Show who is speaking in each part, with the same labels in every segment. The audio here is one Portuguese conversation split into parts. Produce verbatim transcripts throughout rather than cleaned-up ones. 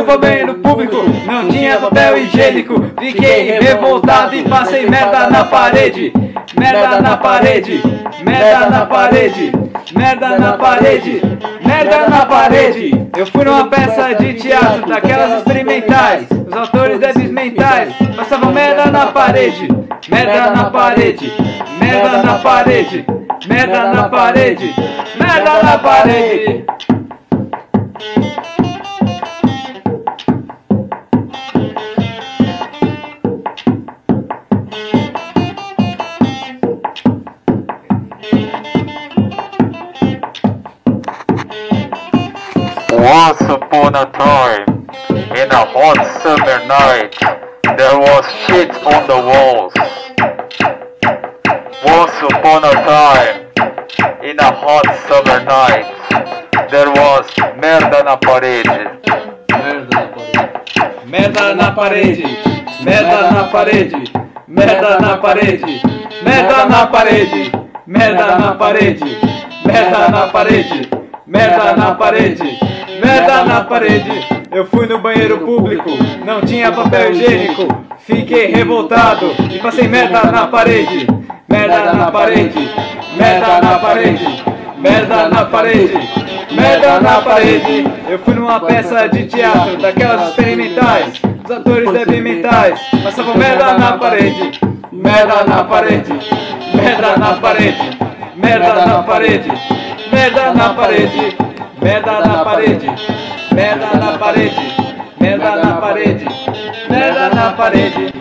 Speaker 1: no banheiro público, não tinha papel higiênico. Fiquei revoltado e passei merda na parede. Merda na parede, merda na parede, merda na parede, merda na parede. Eu fui numa peça de teatro, daquelas experimentais. Os atores débeis mentais passavam merda na parede. Merda na parede, merda na parede, merda na parede, merda na parede.
Speaker 2: Once upon a time, in a hot summer night, there was shit on the walls. Once upon a time, in a hot summer night, there was merda na parede.
Speaker 1: Merda na parede, merda na parede, merda na parede, merda na parede, merda na parede, merda na parede, merda na parede, merda na parede. Eu fui no banheiro público, não tinha papel higiênico. Fiquei revoltado e passei merda na parede. Merda na parede, merda na parede, merda na parede, merda na parede. Eu fui numa peça de teatro, daquelas experimentais. Os atores débeis mentais passavam merda na parede. Merda na parede, merda na parede, merda na parede, merda na parede, merda na parede, merda na parede, merda na parede, merda na parede.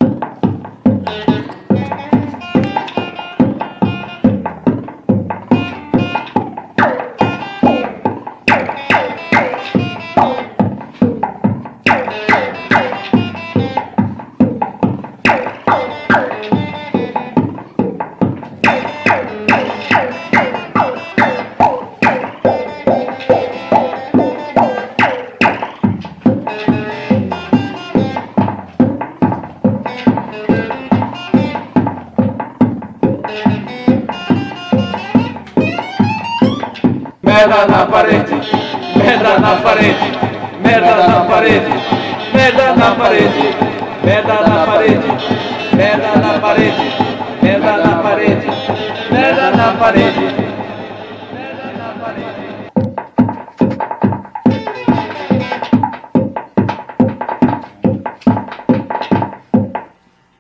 Speaker 1: Merda na parede, merda na parede, merda na parede, merda na parede, merda na parede, merda na parede, merda na parede, merda na parede, merda na parede.